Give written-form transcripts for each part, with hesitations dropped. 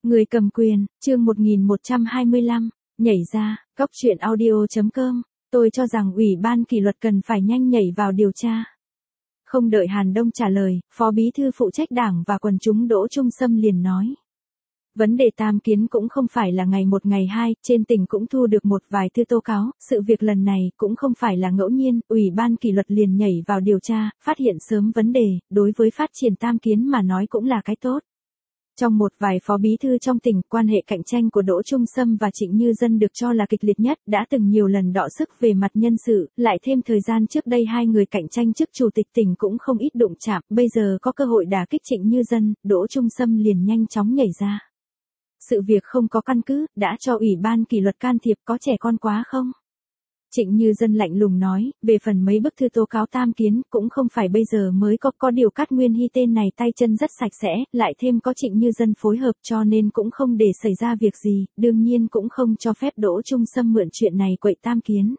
Người cầm quyền, chương 1125, nhảy ra, cóc truyện audio.com, tôi cho rằng Ủy ban kỷ luật cần phải nhanh nhảy vào điều tra. Không đợi Hàn Đông trả lời, Phó Bí thư phụ trách Đảng và quần chúng Đỗ Trung Sâm liền nói. Vấn đề tam kiến cũng không phải là ngày một ngày hai, trên tỉnh cũng thu được một vài thư tố cáo, sự việc lần này cũng không phải là ngẫu nhiên, Ủy ban kỷ luật liền nhảy vào điều tra, phát hiện sớm vấn đề, đối với phát triển tam kiến mà nói cũng là cái tốt. Trong một vài phó bí thư trong tỉnh, quan hệ cạnh tranh của Đỗ Trung Sâm và Trịnh Như Dân được cho là kịch liệt nhất, đã từng nhiều lần đọ sức về mặt nhân sự, lại thêm thời gian trước đây hai người cạnh tranh chức chủ tịch tỉnh cũng không ít đụng chạm, bây giờ có cơ hội đả kích Trịnh Như Dân, Đỗ Trung Sâm liền nhanh chóng nhảy ra. Sự việc không có căn cứ, đã cho Ủy ban kỷ luật can thiệp, có trẻ con quá không? Trịnh Như Dân lạnh lùng nói, về phần mấy bức thư tố cáo tam kiến, cũng không phải bây giờ mới có điều Cát Nguyên Hy tên này tay chân rất sạch sẽ, lại thêm có Trịnh Như Dân phối hợp cho nên cũng không để xảy ra việc gì, đương nhiên cũng không cho phép Đỗ Trung Sâm mượn chuyện này quậy tam kiến.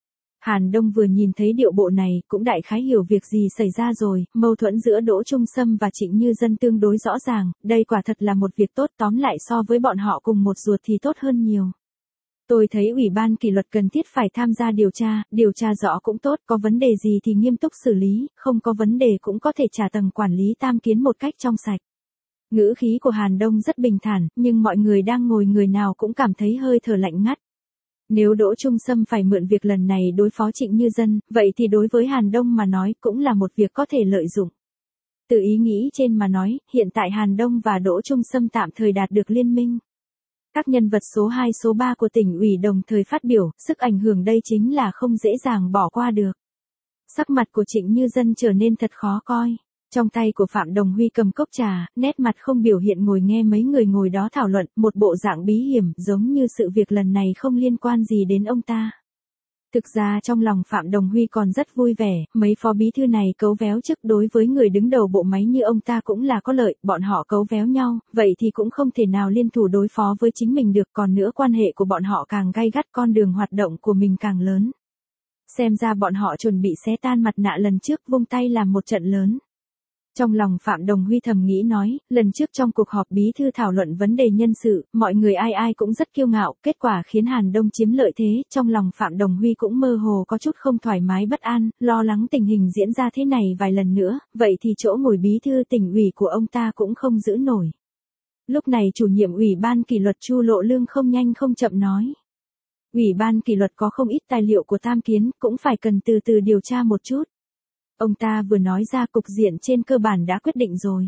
Hàn Đông vừa nhìn thấy điệu bộ này, cũng đại khái hiểu việc gì xảy ra rồi, mâu thuẫn giữa Đỗ Trung Sâm và Trịnh Như Dân tương đối rõ ràng, đây quả thật là một việc tốt, tóm lại so với bọn họ cùng một ruột thì tốt hơn nhiều. Tôi thấy Ủy ban kỷ luật cần thiết phải tham gia điều tra rõ cũng tốt, có vấn đề gì thì nghiêm túc xử lý, không có vấn đề cũng có thể trả tầng quản lý tam kiến một cách trong sạch. Ngữ khí của Hàn Đông rất bình thản, nhưng mọi người đang ngồi người nào cũng cảm thấy hơi thở lạnh ngắt. Nếu Đỗ Trung Sâm phải mượn việc lần này đối phó Trịnh Như Dân, vậy thì đối với Hàn Đông mà nói cũng là một việc có thể lợi dụng. Từ ý nghĩ trên mà nói, hiện tại Hàn Đông và Đỗ Trung Sâm tạm thời đạt được liên minh. Các nhân vật số 2 số 3 của tỉnh ủy đồng thời phát biểu, sức ảnh hưởng đây chính là không dễ dàng bỏ qua được. Sắc mặt của Trịnh Như Dân trở nên thật khó coi. Trong tay của Phạm Đồng Huy cầm cốc trà, nét mặt không biểu hiện ngồi nghe mấy người ngồi đó thảo luận, một bộ dạng bí hiểm, giống như sự việc lần này không liên quan gì đến ông ta. Thực ra trong lòng Phạm Đồng Huy còn rất vui vẻ, mấy phó bí thư này cấu véo chức đối với người đứng đầu bộ máy như ông ta cũng là có lợi, bọn họ cấu véo nhau, vậy thì cũng không thể nào liên thủ đối phó với chính mình được, còn nữa quan hệ của bọn họ càng gay gắt, con đường hoạt động của mình càng lớn. Xem ra bọn họ chuẩn bị xé tan mặt nạ lần trước, vung tay làm một trận lớn. Trong lòng Phạm Đồng Huy thầm nghĩ nói, lần trước trong cuộc họp bí thư thảo luận vấn đề nhân sự, mọi người ai cũng rất kiêu ngạo, kết quả khiến Hàn Đông chiếm lợi thế, trong lòng Phạm Đồng Huy cũng mơ hồ có chút không thoải mái bất an, lo lắng tình hình diễn ra thế này vài lần nữa, vậy thì chỗ ngồi bí thư tỉnh ủy của ông ta cũng không giữ nổi. Lúc này chủ nhiệm Ủy ban kỷ luật Chu Lộ Lương không nhanh không chậm nói. Ủy ban kỷ luật có không ít tài liệu của tam kiến, cũng phải cần từ từ điều tra một chút. Ông ta vừa nói ra cục diện trên cơ bản đã quyết định rồi.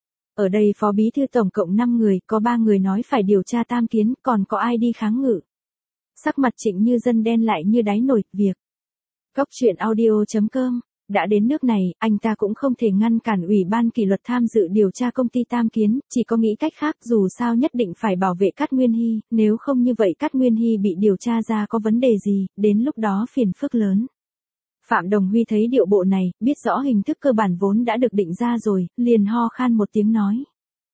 Ở đây phó bí thư tổng cộng 5 người, có 3 người nói phải điều tra tam kiến, còn có ai đi kháng ngự. Sắc mặt Trịnh Như Dân đen lại như đáy nồi, việc. Cóc truyện audio.com, đã đến nước này, anh ta cũng không thể ngăn cản Ủy ban kỷ luật tham dự điều tra công ty tam kiến, chỉ có nghĩ cách khác, dù sao nhất định phải bảo vệ Cát Nguyên Hy, nếu không như vậy Cát Nguyên Hy bị điều tra ra có vấn đề gì, đến lúc đó phiền phức lớn. Phạm Đồng Huy thấy điệu bộ này, biết rõ hình thức cơ bản vốn đã được định ra rồi, liền ho khan một tiếng nói.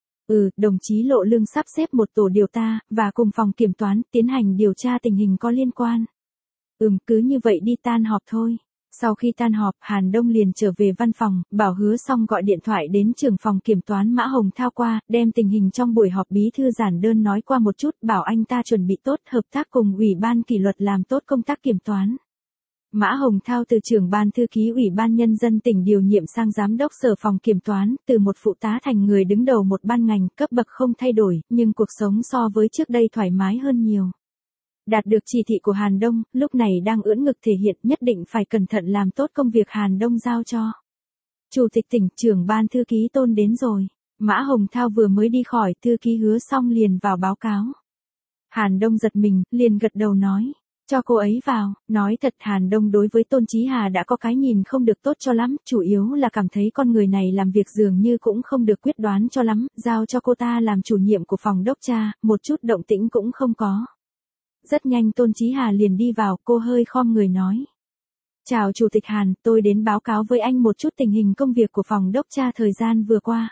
Đồng chí Lộ Lương sắp xếp một tổ điều tra, và cùng phòng kiểm toán, tiến hành điều tra tình hình có liên quan. Cứ như vậy đi, tan họp thôi. Sau khi tan họp, Hàn Đông liền trở về văn phòng, bảo Hứa Xong gọi điện thoại đến trưởng phòng kiểm toán Mã Hồng Thao qua, đem tình hình trong buổi họp bí thư giản đơn nói qua một chút, bảo anh ta chuẩn bị tốt, hợp tác cùng Ủy ban kỷ luật làm tốt công tác kiểm toán. Mã Hồng Thao từ trưởng ban thư ký Ủy ban Nhân dân tỉnh điều nhiệm sang giám đốc sở phòng kiểm toán, từ một phụ tá thành người đứng đầu một ban ngành, cấp bậc không thay đổi, nhưng cuộc sống so với trước đây thoải mái hơn nhiều. Đạt được chỉ thị của Hàn Đông, lúc này đang ưỡn ngực thể hiện nhất định phải cẩn thận làm tốt công việc Hàn Đông giao cho. Chủ tịch tỉnh, trưởng ban thư ký Tôn đến rồi. Mã Hồng Thao vừa mới đi khỏi, thư ký Hứa Xong liền vào báo cáo. Hàn Đông giật mình, liền gật đầu nói. Cho cô ấy vào, nói thật Hàn Đông đối với Tôn Chí Hà đã có cái nhìn không được tốt cho lắm, chủ yếu là cảm thấy con người này làm việc dường như cũng không được quyết đoán cho lắm, giao cho cô ta làm chủ nhiệm của phòng đốc tra, một chút động tĩnh cũng không có. Rất nhanh Tôn Chí Hà liền đi vào, cô hơi khom người nói. Chào Chủ tịch Hàn, tôi đến báo cáo với anh một chút tình hình công việc của phòng đốc tra thời gian vừa qua.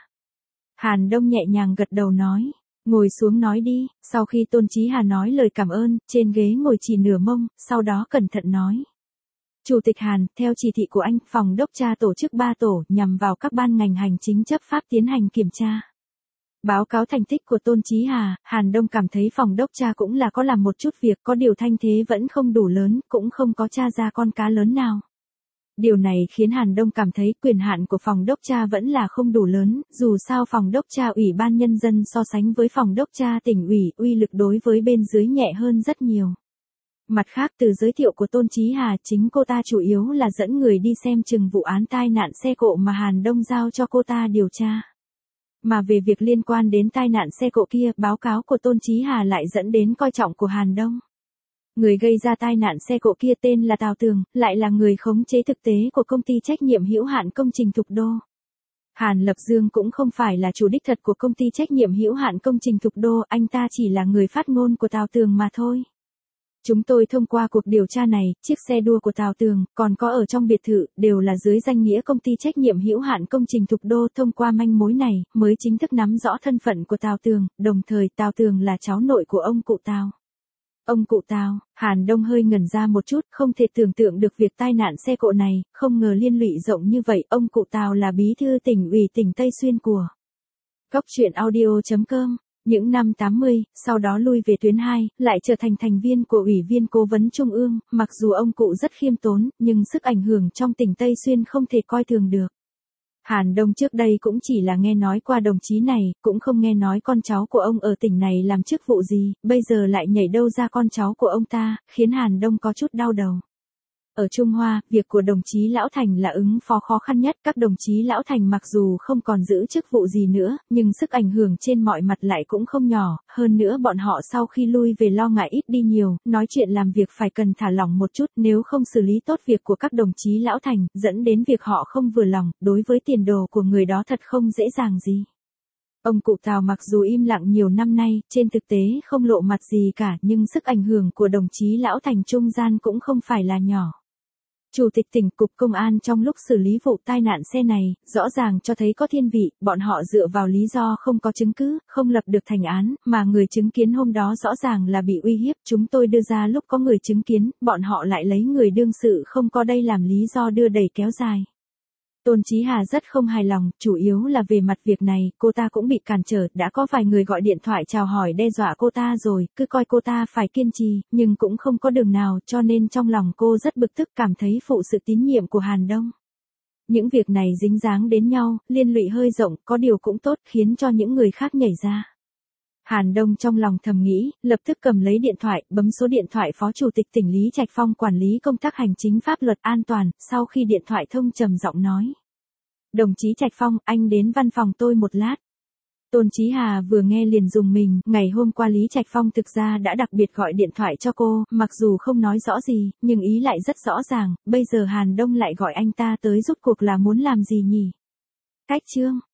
Hàn Đông nhẹ nhàng gật đầu nói. Ngồi xuống nói đi, sau khi Tôn Chí Hà nói lời cảm ơn, trên ghế ngồi chỉ nửa mông, sau đó cẩn thận nói. Chủ tịch Hàn, theo chỉ thị của anh, phòng đốc tra tổ chức 3 tổ, nhằm vào các ban ngành hành chính chấp pháp tiến hành kiểm tra. Báo cáo thành tích của Tôn Chí Hà, Hàn Đông cảm thấy phòng đốc tra cũng là có làm một chút việc, có điều thanh thế vẫn không đủ lớn, cũng không có tra ra con cá lớn nào. Điều này khiến Hàn Đông cảm thấy quyền hạn của phòng đốc tra vẫn là không đủ lớn, dù sao phòng đốc tra Ủy ban Nhân dân so sánh với phòng đốc tra tỉnh ủy, uy lực đối với bên dưới nhẹ hơn rất nhiều. Mặt khác, từ giới thiệu của Tôn Chí Hà, chính cô ta chủ yếu là dẫn người đi xem chừng vụ án tai nạn xe cộ mà Hàn Đông giao cho cô ta điều tra. Mà về việc liên quan đến tai nạn xe cộ kia, báo cáo của Tôn Chí Hà lại dẫn đến coi trọng của Hàn Đông. Người gây ra tai nạn xe cộ kia tên là Tào Tường, lại là người khống chế thực tế của công ty trách nhiệm hữu hạn công trình Thục Đô. Hàn Lập Dương cũng không phải là chủ đích thật của công ty trách nhiệm hữu hạn công trình Thục Đô, anh ta chỉ là người phát ngôn của Tào Tường mà thôi. Chúng tôi thông qua cuộc điều tra này, chiếc xe đua của Tào Tường, còn có ở trong biệt thự, đều là dưới danh nghĩa công ty trách nhiệm hữu hạn công trình Thục Đô. Thông qua manh mối này, mới chính thức nắm rõ thân phận của Tào Tường, đồng thời Tào Tường là cháu nội của ông cụ Tào. Ông cụ Tào, Hàn Đông hơi ngẩn ra một chút, không thể tưởng tượng được việc tai nạn xe cộ này, không ngờ liên lụy rộng như vậy. Ông cụ Tào là bí thư tỉnh ủy tỉnh Tây Xuyên của Cóc Truyện Audio.com. Những năm 80, sau đó lui về tuyến 2, lại trở thành thành viên của Ủy viên Cố vấn Trung ương, mặc dù ông cụ rất khiêm tốn, nhưng sức ảnh hưởng trong tỉnh Tây Xuyên không thể coi thường được. Hàn Đông trước đây cũng chỉ là nghe nói qua đồng chí này, cũng không nghe nói con cháu của ông ở tỉnh này làm chức vụ gì, bây giờ lại nhảy đâu ra con cháu của ông ta, khiến Hàn Đông có chút đau đầu. Ở Trung Hoa, việc của đồng chí Lão Thành là ứng phó khó khăn nhất, các đồng chí Lão Thành mặc dù không còn giữ chức vụ gì nữa, nhưng sức ảnh hưởng trên mọi mặt lại cũng không nhỏ, hơn nữa bọn họ sau khi lui về lo ngại ít đi nhiều, nói chuyện làm việc phải cần thả lỏng một chút, nếu không xử lý tốt việc của các đồng chí Lão Thành, dẫn đến việc họ không vừa lòng, đối với tiền đồ của người đó thật không dễ dàng gì. Ông cụ Tào mặc dù im lặng nhiều năm nay, trên thực tế không lộ mặt gì cả, nhưng sức ảnh hưởng của đồng chí Lão Thành trung gian cũng không phải là nhỏ. Chủ tịch tỉnh cục công an trong lúc xử lý vụ tai nạn xe này, rõ ràng cho thấy có thiên vị, bọn họ dựa vào lý do không có chứng cứ, không lập được thành án, mà người chứng kiến hôm đó rõ ràng là bị uy hiếp, chúng tôi đưa ra lúc có người chứng kiến, bọn họ lại lấy người đương sự không có đây làm lý do đưa đẩy kéo dài. Tôn Chí Hà rất không hài lòng, chủ yếu là về mặt việc này, cô ta cũng bị cản trở, đã có vài người gọi điện thoại chào hỏi đe dọa cô ta rồi, cứ coi cô ta phải kiên trì, nhưng cũng không có đường nào, cho nên trong lòng cô rất bực tức, cảm thấy phụ sự tín nhiệm của Hàn Đông. Những việc này dính dáng đến nhau, liên lụy hơi rộng, có điều cũng tốt, khiến cho những người khác nhảy ra. Hàn Đông trong lòng thầm nghĩ, lập tức cầm lấy điện thoại, bấm số điện thoại Phó Chủ tịch tỉnh Lý Trạch Phong quản lý công tác hành chính pháp luật an toàn, sau khi điện thoại thông trầm giọng nói. Đồng chí Trạch Phong, anh đến văn phòng tôi một lát. Tôn Chí Hà vừa nghe liền rùng mình, ngày hôm qua Lý Trạch Phong thực ra đã đặc biệt gọi điện thoại cho cô, mặc dù không nói rõ gì, nhưng ý lại rất rõ ràng, bây giờ Hàn Đông lại gọi anh ta tới rốt cuộc là muốn làm gì nhỉ? Cách chương